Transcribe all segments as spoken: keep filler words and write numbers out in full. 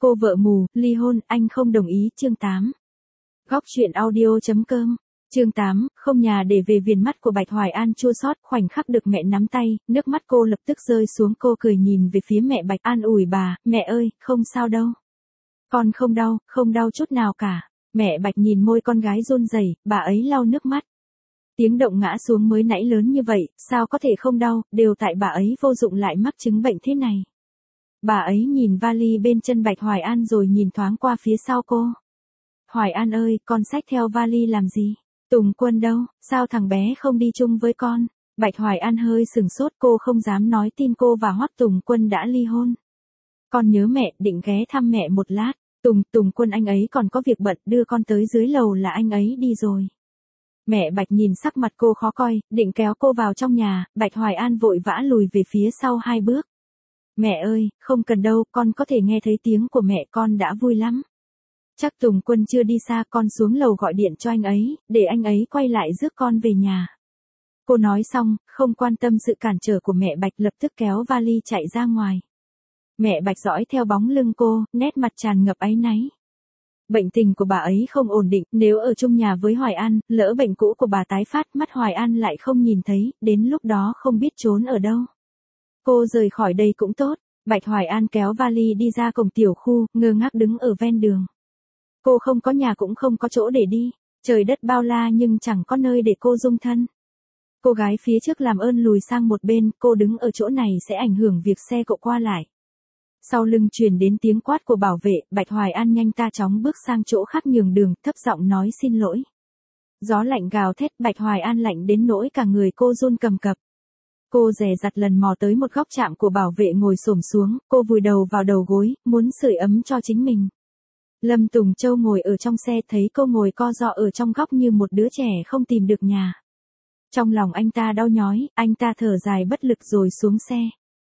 Cô vợ mù, ly hôn, anh không đồng ý. Chương tám. Góc truyện audio.com. Chương tám, không nhà để về. Viền mắt của Bạch Hoài An chua xót, khoảnh khắc được mẹ nắm tay, nước mắt cô lập tức rơi xuống. Cô cười nhìn về phía mẹ Bạch, an ủi bà, mẹ ơi, không sao đâu. Con không đau, không đau chút nào cả. Mẹ Bạch nhìn môi con gái run rẩy, bà ấy lau nước mắt. Tiếng động ngã xuống mới nãy lớn như vậy, sao có thể không đau, đều tại bà ấy vô dụng lại mắc chứng bệnh thế này. Bà ấy nhìn vali bên chân Bạch Hoài An rồi nhìn thoáng qua phía sau cô. Hoài An ơi, con xách theo vali làm gì? Tùng Quân đâu, sao thằng bé không đi chung với con? Bạch Hoài An hơi sừng sốt, cô không dám nói tin cô và Hoắc Tùng Quân đã ly hôn. Con nhớ mẹ, định ghé thăm mẹ một lát. Tùng, Tùng Quân anh ấy còn có việc bận, đưa con tới dưới lầu là anh ấy đi rồi. Mẹ Bạch nhìn sắc mặt cô khó coi, định kéo cô vào trong nhà, Bạch Hoài An vội vã lùi về phía sau hai bước. Mẹ ơi, không cần đâu, con có thể nghe thấy tiếng của mẹ, con đã vui lắm. Chắc Tùng Quân chưa đi xa, con xuống lầu gọi điện cho anh ấy, để anh ấy quay lại rước con về nhà. Cô nói xong, không quan tâm sự cản trở của mẹ Bạch, lập tức kéo vali chạy ra ngoài. Mẹ Bạch dõi theo bóng lưng cô, nét mặt tràn ngập áy náy. Bệnh tình của bà ấy không ổn định, nếu ở chung nhà với Hoài An, lỡ bệnh cũ của bà tái phát, mắt Hoài An lại không nhìn thấy, đến lúc đó không biết trốn ở đâu. Cô rời khỏi đây cũng tốt. Bạch Hoài An kéo vali đi ra cổng tiểu khu, ngơ ngác đứng ở ven đường. Cô không có nhà cũng không có chỗ để đi, trời đất bao la nhưng chẳng có nơi để cô dung thân. Cô gái phía trước làm ơn lùi sang một bên, cô đứng ở chỗ này sẽ ảnh hưởng việc xe cộ qua lại. Sau lưng truyền đến tiếng quát của bảo vệ, Bạch Hoài An nhanh ta chóng bước sang chỗ khác nhường đường, thấp giọng nói xin lỗi. Gió lạnh gào thét, Bạch Hoài An lạnh đến nỗi cả người cô run cầm cập. Cô dè dặt lần mò tới một góc trạm của bảo vệ ngồi xổm xuống, cô vùi đầu vào đầu gối, muốn sưởi ấm cho chính mình. Lâm Tùng Châu ngồi ở trong xe, thấy cô ngồi co ro ở trong góc như một đứa trẻ không tìm được nhà. Trong lòng anh ta đau nhói, anh ta thở dài bất lực rồi xuống xe.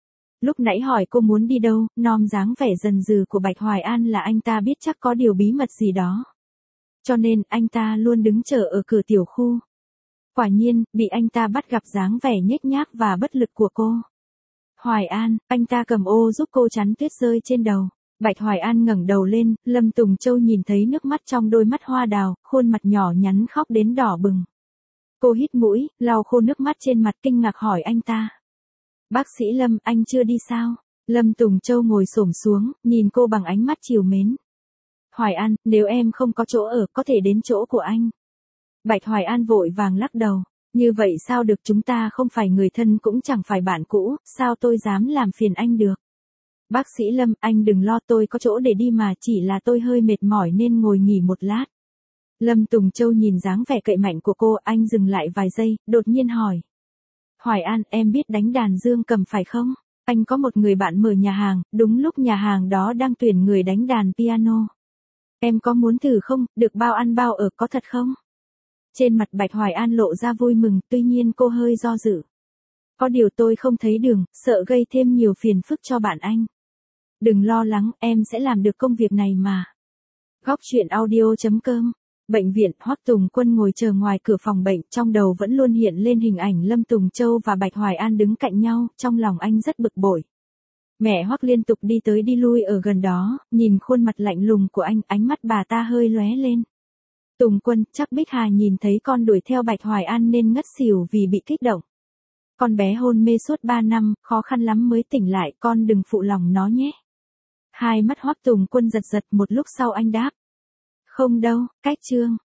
Lúc nãy hỏi cô muốn đi đâu, nom dáng vẻ dần dừ của Bạch Hoài An là anh ta biết chắc có điều bí mật gì đó. Cho nên, anh ta luôn đứng chờ ở cửa tiểu khu. Quả nhiên, bị anh ta bắt gặp dáng vẻ nhếch nhác và bất lực của cô. Hoài An, anh ta cầm ô giúp cô chắn tuyết rơi trên đầu. Bạch Hoài An ngẩng đầu lên, Lâm Tùng Châu nhìn thấy nước mắt trong đôi mắt hoa đào, khuôn mặt nhỏ nhắn khóc đến đỏ bừng. Cô hít mũi, lau khô nước mắt trên mặt, kinh ngạc hỏi anh ta. Bác sĩ Lâm, anh chưa đi sao? Lâm Tùng Châu ngồi xổm xuống, nhìn cô bằng ánh mắt trìu mến. Hoài An, nếu em không có chỗ ở, có thể đến chỗ của anh. Bạch Hoài An vội vàng lắc đầu. Như vậy sao được, chúng ta không phải người thân cũng chẳng phải bạn cũ, sao tôi dám làm phiền anh được. Bác sĩ Lâm, anh đừng lo, tôi có chỗ để đi mà, chỉ là tôi hơi mệt mỏi nên ngồi nghỉ một lát. Lâm Tùng Châu nhìn dáng vẻ cậy mạnh của cô, anh dừng lại vài giây, đột nhiên hỏi. Hoài An, em biết đánh đàn dương cầm phải không? Anh có một người bạn mở nhà hàng, đúng lúc nhà hàng đó đang tuyển người đánh đàn piano. Em có muốn thử không, được bao ăn bao ở, có thật không? Trên mặt Bạch Hoài An lộ ra vui mừng, tuy nhiên cô hơi do dự. Có điều tôi không thấy đường, sợ gây thêm nhiều phiền phức cho bạn anh. Đừng lo lắng, em sẽ làm được công việc này mà. Góc truyện audio.com. Bệnh viện, Hoắc Tùng Quân ngồi chờ ngoài cửa phòng bệnh, trong đầu vẫn luôn hiện lên hình ảnh Lâm Tùng Châu và Bạch Hoài An đứng cạnh nhau, trong lòng anh rất bực bội. Mẹ Hoắc liên tục đi tới đi lui ở gần đó, nhìn khuôn mặt lạnh lùng của anh, ánh mắt bà ta hơi lóe lên. Tùng Quân, chắc Bích Hà nhìn thấy con đuổi theo Bạch Hoài An nên ngất xỉu vì bị kích động. Con bé hôn mê suốt ba năm, khó khăn lắm mới tỉnh lại, con đừng phụ lòng nó nhé. Hai mắt Hoắc Tùng Quân giật giật, một lúc sau anh đáp. Không đâu, cách Trương.